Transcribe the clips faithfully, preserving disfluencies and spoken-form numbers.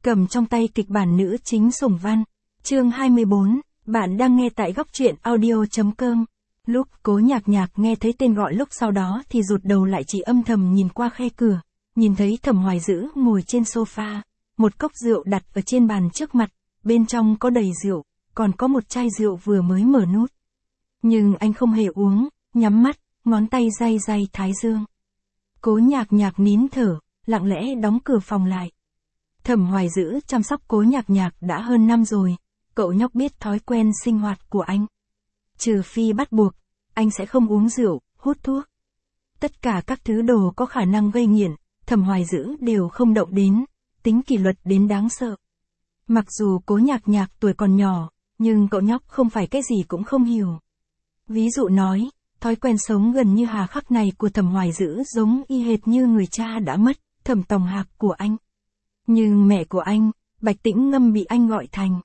cầm trong tay kịch bản nữ chính Sủng Văn. Chương hai mươi bốn, bạn đang nghe tại góc truyện audio chấm com. Lúc Cố Nhạc Nhạc nghe thấy tên gọi lúc sau đó thì rụt đầu lại, chỉ âm thầm nhìn qua khe cửa, nhìn thấy Thẩm Hoài Dữ ngồi trên sofa, một cốc rượu đặt ở trên bàn trước mặt, bên trong có đầy rượu, còn có một chai rượu vừa mới mở nút. Nhưng anh không hề uống, nhắm mắt, ngón tay day day thái dương. Cố Nhạc Nhạc nín thở, lặng lẽ đóng cửa phòng lại. Thẩm Hoài Dữ chăm sóc Cố Nhạc Nhạc đã hơn năm rồi, cậu nhóc biết thói quen sinh hoạt của anh. Trừ phi bắt buộc, anh sẽ không uống rượu, hút thuốc. Tất cả các thứ đồ có khả năng gây nghiện, Thẩm Hoài Dữ đều không động đến, tính kỷ luật đến đáng sợ. Mặc dù Cố Nhạc Nhạc tuổi còn nhỏ, nhưng cậu nhóc không phải cái gì cũng không hiểu. Ví dụ nói, thói quen sống gần như hà khắc này của Thẩm Hoài Dữ giống y hệt như người cha đã mất, Thẩm Tòng Hạc của anh. Nhưng mẹ của anh, Bạch Tĩnh Ngâm bị anh gọi thành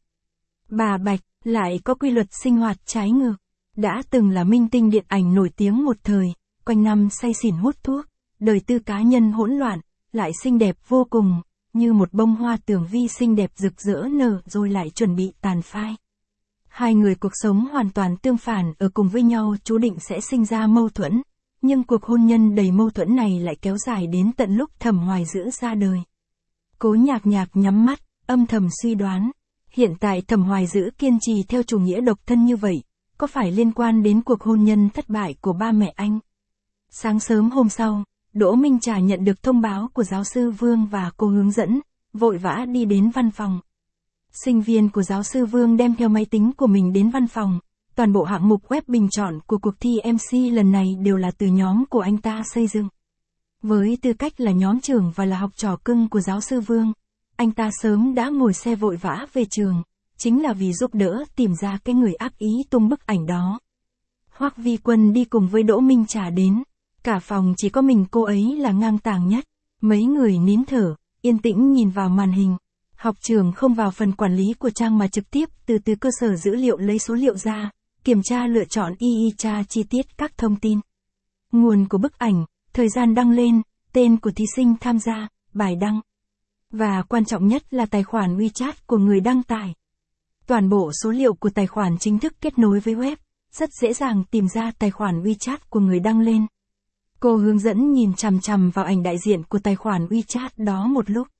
bà Bạch, lại có quy luật sinh hoạt trái ngược. Đã từng là minh tinh điện ảnh nổi tiếng một thời, quanh năm say xỉn hút thuốc, đời tư cá nhân hỗn loạn, lại xinh đẹp vô cùng, như một bông hoa tường vi xinh đẹp rực rỡ nở rồi lại chuẩn bị tàn phai. Hai người cuộc sống hoàn toàn tương phản, ở cùng với nhau chú định sẽ sinh ra mâu thuẫn, nhưng cuộc hôn nhân đầy mâu thuẫn này lại kéo dài đến tận lúc Thẩm Hoài Dữ ra đời. Cố Nhạc Nhạc nhắm mắt, âm thầm suy đoán, hiện tại Thẩm Hoài Dữ kiên trì theo chủ nghĩa độc thân như vậy, có phải liên quan đến cuộc hôn nhân thất bại của ba mẹ anh? Sáng sớm hôm sau, Đỗ Minh Trà nhận được thông báo của giáo sư Vương và cô hướng dẫn, vội vã đi đến văn phòng. Sinh viên của giáo sư Vương đem theo máy tính của mình đến văn phòng, toàn bộ hạng mục web bình chọn của cuộc thi em xê lần này đều là từ nhóm của anh ta xây dựng. Với tư cách là nhóm trưởng và là học trò cưng của giáo sư Vương, anh ta sớm đã ngồi xe vội vã về trường, chính là vì giúp đỡ tìm ra cái người ác ý tung bức ảnh đó. Hoắc Vi Quân đi cùng với Đỗ Minh Trà đến, cả phòng chỉ có mình cô ấy là ngang tàng nhất, mấy người nín thở, yên tĩnh nhìn vào màn hình. Học trường không vào phần quản lý của trang mà trực tiếp từ từ cơ sở dữ liệu lấy số liệu ra, kiểm tra lựa chọn y y tra chi tiết các thông tin. Nguồn của bức ảnh, thời gian đăng lên, tên của thí sinh tham gia, bài đăng. Và quan trọng nhất là tài khoản WeChat của người đăng tải. Toàn bộ số liệu của tài khoản chính thức kết nối với web, rất dễ dàng tìm ra tài khoản WeChat của người đăng lên. Cô hướng dẫn nhìn chằm chằm vào ảnh đại diện của tài khoản WeChat đó một lúc.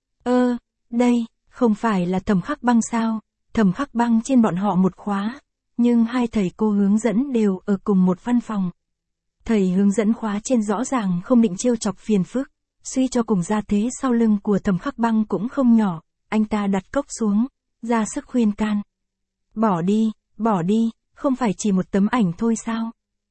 Ơ, đây, không phải là Thẩm Khắc Băng sao? Thẩm Khắc Băng trên bọn họ một khóa, nhưng hai thầy cô hướng dẫn đều ở cùng một văn phòng. Thầy hướng dẫn khóa trên rõ ràng không định trêu chọc phiền phức, suy cho cùng gia thế sau lưng của Thẩm Khắc Băng cũng không nhỏ, anh ta đặt cốc xuống, ra sức khuyên can. Bỏ đi, bỏ đi, không phải chỉ một tấm ảnh thôi sao?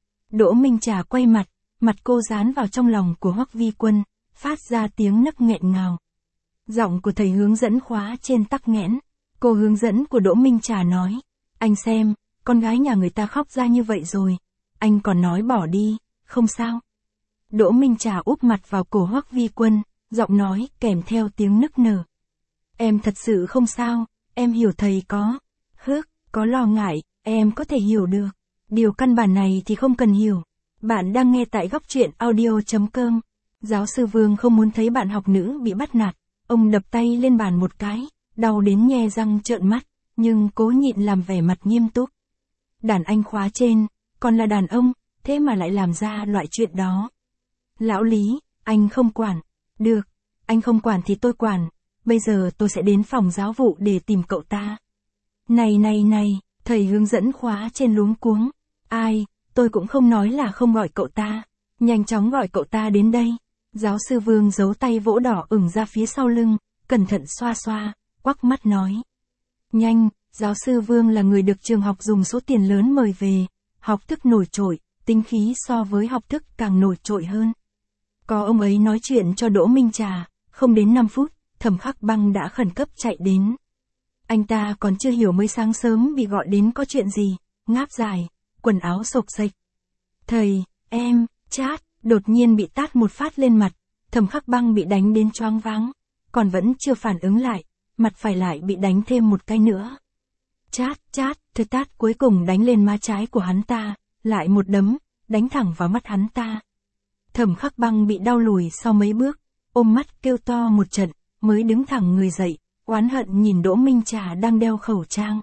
Đỗ Minh Trà quay mặt, mặt cô dán vào trong lòng của Hoắc Vi Quân, phát ra tiếng nấc nghẹn ngào. Giọng của thầy hướng dẫn khóa trên tắc nghẽn, cô hướng dẫn của Đỗ Minh Trà nói, anh xem, con gái nhà người ta khóc ra như vậy rồi, anh còn nói bỏ đi, không sao. Đỗ Minh Trà úp mặt vào cổ Hoắc Vi Quân, giọng nói kèm theo tiếng nức nở. Em thật sự không sao, em hiểu thầy có, hước, có lo ngại, em có thể hiểu được. Điều căn bản này thì không cần hiểu. Bạn đang nghe tại góc truyện audio chấm com. Giáo sư Vương không muốn thấy bạn học nữ bị bắt nạt, ông đập tay lên bàn một cái, đau đến nhe răng trợn mắt, nhưng cố nhịn làm vẻ mặt nghiêm túc. Đàn anh khóa trên, còn là đàn ông, thế mà lại làm ra loại chuyện đó. Lão Lý, anh không quản. Được, anh không quản thì tôi quản, bây giờ tôi sẽ đến phòng giáo vụ để tìm cậu ta. Này này này, thầy hướng dẫn khóa trên luống cuống. Ai, tôi cũng không nói là không gọi cậu ta, nhanh chóng gọi cậu ta đến đây. Giáo sư Vương giấu tay vỗ đỏ ửng ra phía sau lưng, cẩn thận xoa xoa, quắc mắt nói. Nhanh, giáo sư Vương là người được trường học dùng số tiền lớn mời về, học thức nổi trội, tính khí so với học thức càng nổi trội hơn. Có ông ấy nói chuyện cho Đỗ Minh Trà, không đến năm phút, Thẩm Khắc Băng đã khẩn cấp chạy đến. Anh ta còn chưa hiểu mới sáng sớm bị gọi đến có chuyện gì, ngáp dài, quần áo xộc xệch. Thầy, em, chát, đột nhiên bị tát một phát lên mặt, Thẩm Khắc Băng bị đánh đến choáng váng, còn vẫn chưa phản ứng lại, mặt phải lại bị đánh thêm một cái nữa. Chát, chát, thứ tát cuối cùng đánh lên má trái của hắn ta, lại một đấm, đánh thẳng vào mắt hắn ta. Thẩm Khắc Băng bị đau lùi sau mấy bước, ôm mắt kêu to một trận, mới đứng thẳng người dậy, oán hận nhìn Đỗ Minh Trà đang đeo khẩu trang.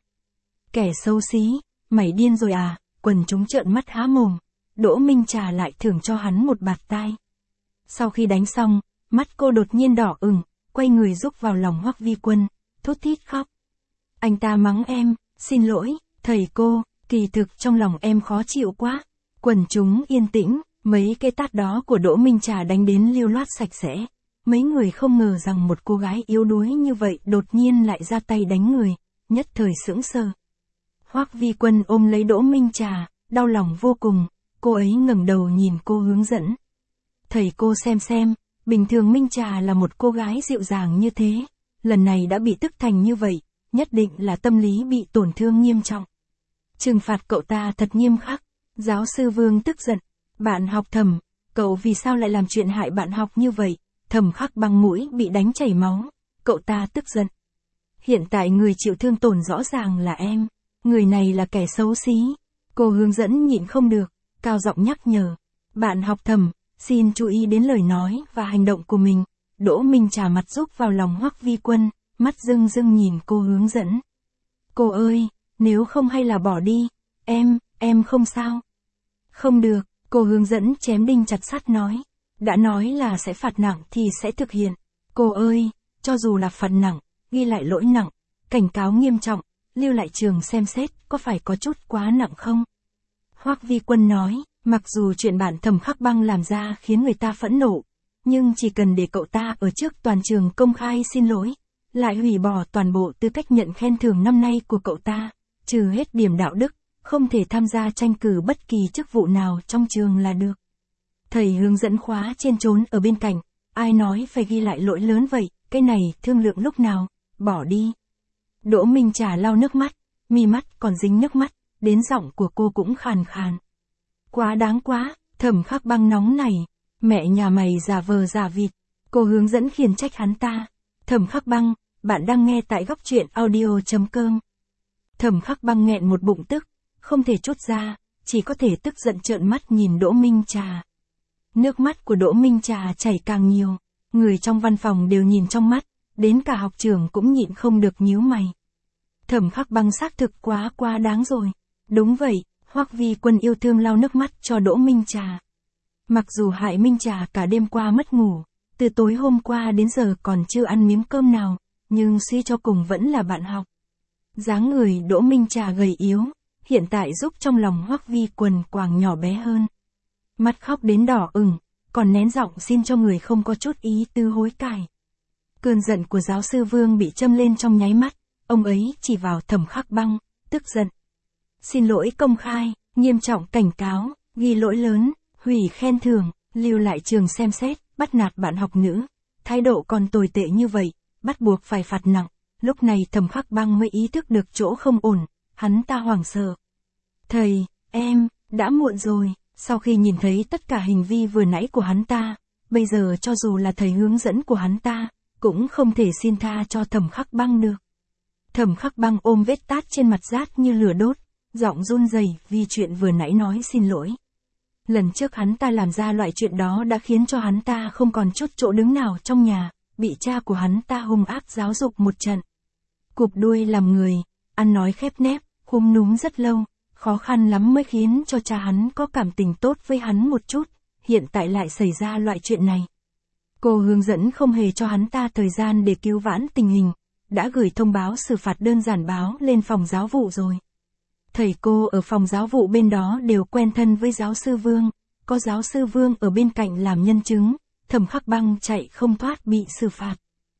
Kẻ xấu xí, mày điên rồi à, quần chúng trợn mắt há mồm, Đỗ Minh Trà lại thưởng cho hắn một bạt tai. Sau khi đánh xong, mắt cô đột nhiên đỏ ửng, quay người rúc vào lòng Hoắc Vi Quân, thút thít khóc. Anh ta mắng em, xin lỗi, thầy cô, kỳ thực trong lòng em khó chịu quá. Quần chúng yên tĩnh, mấy cái tát đó của Đỗ Minh Trà đánh đến lưu loát sạch sẽ. Mấy người không ngờ rằng một cô gái yếu đuối như vậy đột nhiên lại ra tay đánh người, nhất thời sững sờ. Hoắc Vi Quân ôm lấy Đỗ Minh Trà, đau lòng vô cùng, cô ấy ngẩng đầu nhìn cô hướng dẫn. Thầy cô xem xem, bình thường Minh Trà là một cô gái dịu dàng như thế, lần này đã bị tức thành như vậy, nhất định là tâm lý bị tổn thương nghiêm trọng. Trừng phạt cậu ta thật nghiêm khắc. Giáo sư Vương tức giận, bạn học Thẩm, cậu vì sao lại làm chuyện hại bạn học như vậy? Thẩm Khắc Băng mũi bị đánh chảy máu, cậu ta tức giận. Hiện tại người chịu thương tổn rõ ràng là em, người này là kẻ xấu xí. Cô hướng dẫn nhịn không được, cao giọng nhắc nhở. Bạn học Thẩm, xin chú ý đến lời nói và hành động của mình. Đỗ Minh Trà mặt rúc vào lòng Hoắc Vi Quân, mắt rưng rưng nhìn cô hướng dẫn. Cô ơi, nếu không hay là bỏ đi, em, em không sao. Không được, cô hướng dẫn chém đinh chặt sắt nói. Đã nói là sẽ phạt nặng thì sẽ thực hiện. Cô ơi, cho dù là phạt nặng, ghi lại lỗi nặng, cảnh cáo nghiêm trọng, lưu lại trường xem xét, có phải có chút quá nặng không? Hoắc Vi Quân nói, mặc dù chuyện bạn Thẩm Khắc Băng làm ra khiến người ta phẫn nộ, nhưng chỉ cần để cậu ta ở trước toàn trường công khai xin lỗi, lại hủy bỏ toàn bộ tư cách nhận khen thưởng năm nay của cậu ta, trừ hết điểm đạo đức, không thể tham gia tranh cử bất kỳ chức vụ nào trong trường là được. Thầy hướng dẫn khóa trên trốn ở bên cạnh, ai nói phải ghi lại lỗi lớn vậy, cái này thương lượng lúc nào, bỏ đi. Đỗ Minh Trà lau nước mắt, mi mắt còn dính nước mắt, đến giọng của cô cũng khàn khàn. Quá đáng quá, Thẩm Khắc Băng nóng này, mẹ nhà mày giả vờ giả vịt, cô hướng dẫn khiển trách hắn ta. Thẩm Khắc Băng, bạn đang nghe tại góc truyện audio chấm com. Thẩm Khắc Băng nghẹn một bụng tức, không thể trút ra, chỉ có thể tức giận trợn mắt nhìn Đỗ Minh Trà. Nước mắt của Đỗ Minh Trà chảy càng nhiều, người trong văn phòng đều nhìn trong mắt, đến cả học trưởng cũng nhịn không được nhíu mày. Thẩm Khắc Băng xác thực quá quá đáng rồi. Đúng vậy, Hoắc Vi Quân yêu thương lau nước mắt cho Đỗ Minh Trà. Mặc dù hại Minh Trà cả đêm qua mất ngủ, từ tối hôm qua đến giờ còn chưa ăn miếng cơm nào, nhưng suy cho cùng vẫn là bạn học. Dáng người Đỗ Minh Trà gầy yếu, hiện tại giúp trong lòng Hoắc Vi Quân quàng nhỏ bé hơn. Mắt khóc đến đỏ ửng, còn nén giọng xin cho người không có chút ý tư hối cải. Cơn giận của giáo sư Vương bị châm lên trong nháy mắt, ông ấy chỉ vào Thẩm Khắc Băng, tức giận. Xin lỗi công khai, nghiêm trọng cảnh cáo, ghi lỗi lớn, hủy khen thưởng, lưu lại trường xem xét, bắt nạt bạn học nữ. Thái độ còn tồi tệ như vậy, bắt buộc phải phạt nặng. Lúc này Thẩm Khắc Băng mới ý thức được chỗ không ổn, hắn ta hoảng sợ. Thầy, em, đã muộn rồi. Sau khi nhìn thấy tất cả hành vi vừa nãy của hắn ta, bây giờ cho dù là thầy hướng dẫn của hắn ta, cũng không thể xin tha cho Thẩm Khắc Băng được. Thẩm Khắc Băng ôm vết tát trên mặt rát như lửa đốt, giọng run rẩy vì chuyện vừa nãy nói xin lỗi. Lần trước hắn ta làm ra loại chuyện đó đã khiến cho hắn ta không còn chút chỗ đứng nào trong nhà, bị cha của hắn ta hung ác giáo dục một trận. Cụp đuôi làm người, ăn nói khép nép, khúm núm rất lâu, khó khăn lắm mới khiến cho cha hắn có cảm tình tốt với hắn một chút, hiện tại lại xảy ra loại chuyện này. Cô hướng dẫn không hề cho hắn ta thời gian để cứu vãn tình hình, đã gửi thông báo xử phạt đơn giản báo lên phòng giáo vụ rồi. Thầy cô ở phòng giáo vụ bên đó đều quen thân với giáo sư Vương, có giáo sư Vương ở bên cạnh làm nhân chứng, Thẩm Khắc Băng chạy không thoát bị xử phạt.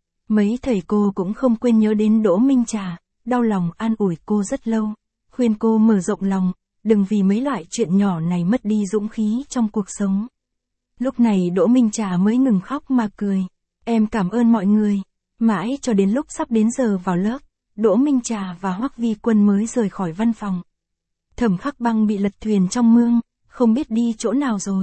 Mấy thầy cô cũng không quên nhớ đến Đỗ Minh Trà, đau lòng an ủi cô rất lâu, khuyên cô mở rộng lòng, đừng vì mấy loại chuyện nhỏ này mất đi dũng khí trong cuộc sống. Lúc này Đỗ Minh Trà mới ngừng khóc mà cười. Em cảm ơn mọi người. Mãi cho đến lúc sắp đến giờ vào lớp, Đỗ Minh Trà và Hoắc Vi Quân mới rời khỏi văn phòng. Thẩm Khắc Băng bị lật thuyền trong mương, không biết đi chỗ nào rồi.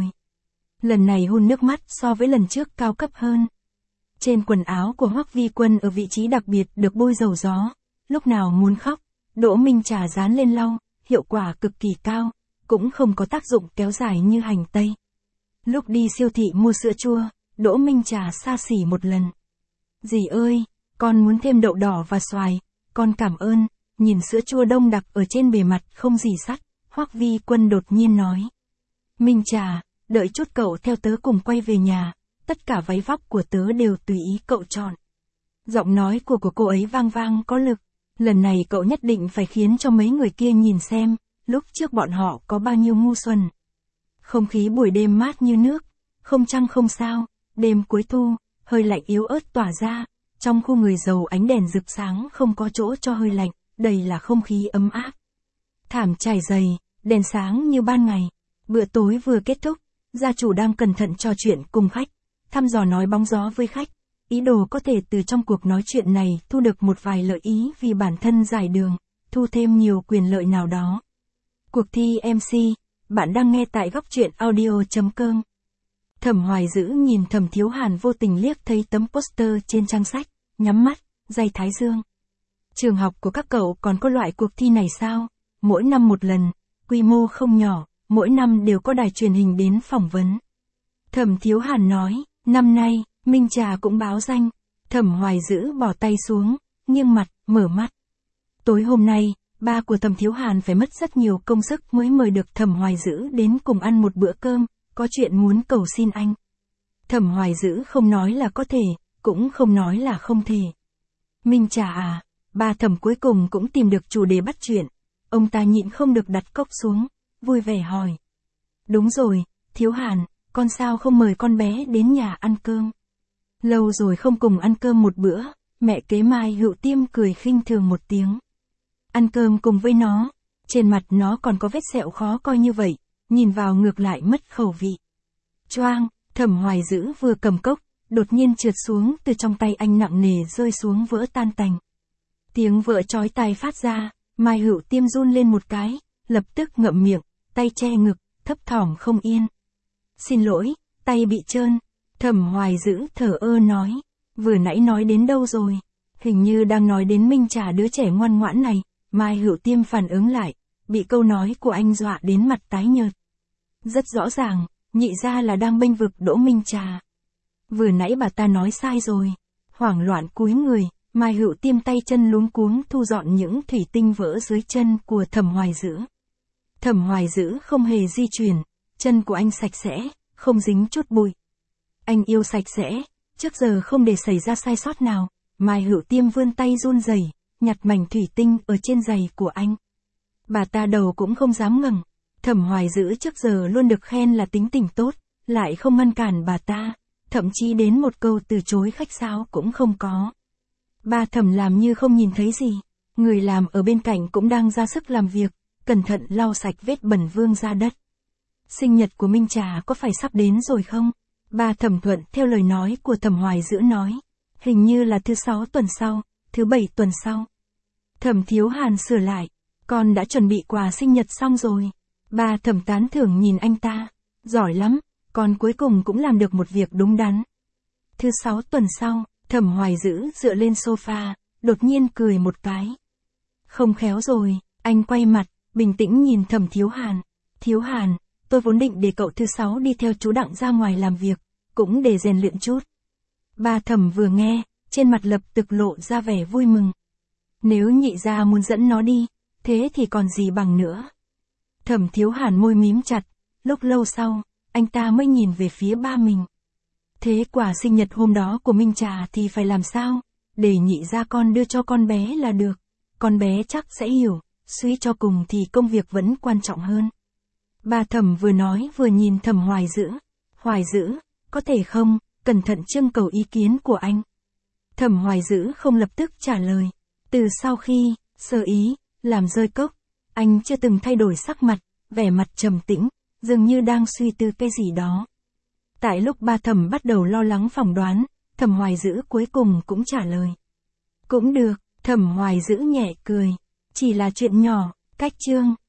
Lần này hun nước mắt so với lần trước cao cấp hơn. Trên quần áo của Hoắc Vi Quân ở vị trí đặc biệt được bôi dầu gió, lúc nào muốn khóc, Đỗ Minh Trà dán lên lau, hiệu quả cực kỳ cao, cũng không có tác dụng kéo dài như hành tây. Lúc đi siêu thị mua sữa chua, Đỗ Minh Trà xa xỉ một lần. Dì ơi, con muốn thêm đậu đỏ và xoài, con cảm ơn, nhìn sữa chua đông đặc ở trên bề mặt không gì sắt, Hoắc Vi Quân đột nhiên nói. Minh Trà, đợi chút cậu theo tớ cùng quay về nhà, tất cả váy vóc của tớ đều tùy ý cậu chọn. Giọng nói của của cô ấy vang vang có lực, lần này cậu nhất định phải khiến cho mấy người kia nhìn xem, lúc trước bọn họ có bao nhiêu ngu xuẩn. Không khí buổi đêm mát như nước, không trăng không sao, đêm cuối thu, hơi lạnh yếu ớt tỏa ra, trong khu người giàu ánh đèn rực sáng không có chỗ cho hơi lạnh, đầy là không khí ấm áp. Thảm trải dày, đèn sáng như ban ngày, bữa tối vừa kết thúc, gia chủ đang cẩn thận trò chuyện cùng khách, thăm dò nói bóng gió với khách, ý đồ có thể từ trong cuộc nói chuyện này thu được một vài lợi ý vì bản thân giải đường, thu thêm nhiều quyền lợi nào đó. Cuộc thi em xê, bạn đang nghe tại góc truyện audio chấm com. Thẩm Hoài Dữ nhìn Thẩm Thiếu Hàn vô tình liếc thấy tấm poster trên trang sách, nhắm mắt, day thái dương. Trường học của các cậu còn có loại cuộc thi này sao? Mỗi năm một lần, quy mô không nhỏ, mỗi năm đều có đài truyền hình đến phỏng vấn. Thẩm Thiếu Hàn nói, năm nay, Minh Trà cũng báo danh. Thẩm Hoài Dữ bỏ tay xuống, nghiêng mặt, mở mắt. Tối hôm nay, ba của Thẩm Thiếu Hàn phải mất rất nhiều công sức mới mời được Thẩm Hoài Dữ đến cùng ăn một bữa cơm, có chuyện muốn cầu xin anh. Thẩm Hoài Dữ không nói là có thể, cũng không nói là không thể. Minh Trà à, ba Thẩm cuối cùng cũng tìm được chủ đề bắt chuyện. Ông ta nhịn không được đặt cốc xuống, vui vẻ hỏi. Đúng rồi, Thiếu Hàn, con sao không mời con bé đến nhà ăn cơm? Lâu rồi không cùng ăn cơm một bữa, mẹ kế Mai Hữu Tiêm cười khinh thường một tiếng. Ăn cơm cùng với nó, trên mặt nó còn có vết sẹo khó coi như vậy, nhìn vào ngược lại mất khẩu vị. Choang, Thẩm Hoài Dữ vừa cầm cốc, đột nhiên trượt xuống từ trong tay anh nặng nề rơi xuống vỡ tan tành. Tiếng vỡ chói tai phát ra, Mai Hữu Tiêm run lên một cái, lập tức ngậm miệng, tay che ngực, thấp thỏm không yên. Xin lỗi, tay bị trơn. Thẩm Hoài Dữ thở ơ nói, vừa nãy nói đến đâu rồi? Hình như đang nói đến Minh Trà đứa trẻ ngoan ngoãn này. Mai Hữu Tiêm phản ứng lại, bị câu nói của anh dọa đến mặt tái nhợt. Rất rõ ràng, nhị ra là đang bênh vực Đỗ Minh Trà. Vừa nãy bà ta nói sai rồi. Hoảng loạn cúi người, Mai Hữu Tiêm tay chân luống cuống thu dọn những thủy tinh vỡ dưới chân của Thẩm Hoài Dữ. Thẩm Hoài Dữ không hề di chuyển, chân của anh sạch sẽ, không dính chút bụi. Anh yêu sạch sẽ, trước giờ không để xảy ra sai sót nào. Mai Hữu Tiêm vươn tay run rẩy, nhặt mảnh thủy tinh ở trên giày của anh. Bà ta đầu cũng không dám ngẩng. Thẩm Hoài Dữ trước giờ luôn được khen là tính tình tốt, lại không ngăn cản bà ta, thậm chí đến một câu từ chối khách sáo cũng không có. Ba Thẩm làm như không nhìn thấy gì, người làm ở bên cạnh cũng đang ra sức làm việc, cẩn thận lau sạch vết bẩn vương ra đất. Sinh nhật của Minh Trà có phải sắp đến rồi không? Ba Thẩm thuận theo lời nói của Thẩm Hoài Dữ nói, hình như là thứ sáu tuần sau, thứ bảy tuần sau. Thẩm Thiếu Hàn sửa lại, con đã chuẩn bị quà sinh nhật xong rồi. Ba Thẩm tán thưởng nhìn anh ta, giỏi lắm, con cuối cùng cũng làm được một việc đúng đắn. Thứ sáu tuần sau, Thẩm Hoài Dữ dựa lên sofa, đột nhiên cười một cái. Không khéo rồi, anh quay mặt, bình tĩnh nhìn Thẩm Thiếu Hàn. Thiếu Hàn, tôi vốn định để cậu thứ sáu đi theo chú Đặng ra ngoài làm việc, cũng để rèn luyện chút. Ba Thẩm vừa nghe, trên mặt lập tức lộ ra vẻ vui mừng. Nếu nhị gia muốn dẫn nó đi, thế thì còn gì bằng nữa. Thẩm Thiếu Hàn môi mím chặt, lúc lâu sau, anh ta mới nhìn về phía ba mình. Thế quà sinh nhật hôm đó của Minh Trà thì phải làm sao? Để nhị gia con đưa cho con bé là được. Con bé chắc sẽ hiểu, suy cho cùng thì công việc vẫn quan trọng hơn. Ba Thẩm vừa nói vừa nhìn Thẩm Hoài Dữ. Hoài Dữ, có thể không, cẩn thận trưng cầu ý kiến của anh. Thẩm Hoài Dữ không lập tức trả lời. Từ sau khi, sơ ý, làm rơi cốc, anh chưa từng thay đổi sắc mặt, vẻ mặt trầm tĩnh, dường như đang suy tư cái gì đó. Tại lúc ba Thẩm bắt đầu lo lắng phỏng đoán, Thẩm Hoài Dữ cuối cùng cũng trả lời. Cũng được, Thẩm Hoài Dữ nhẹ cười, chỉ là chuyện nhỏ, cách chương.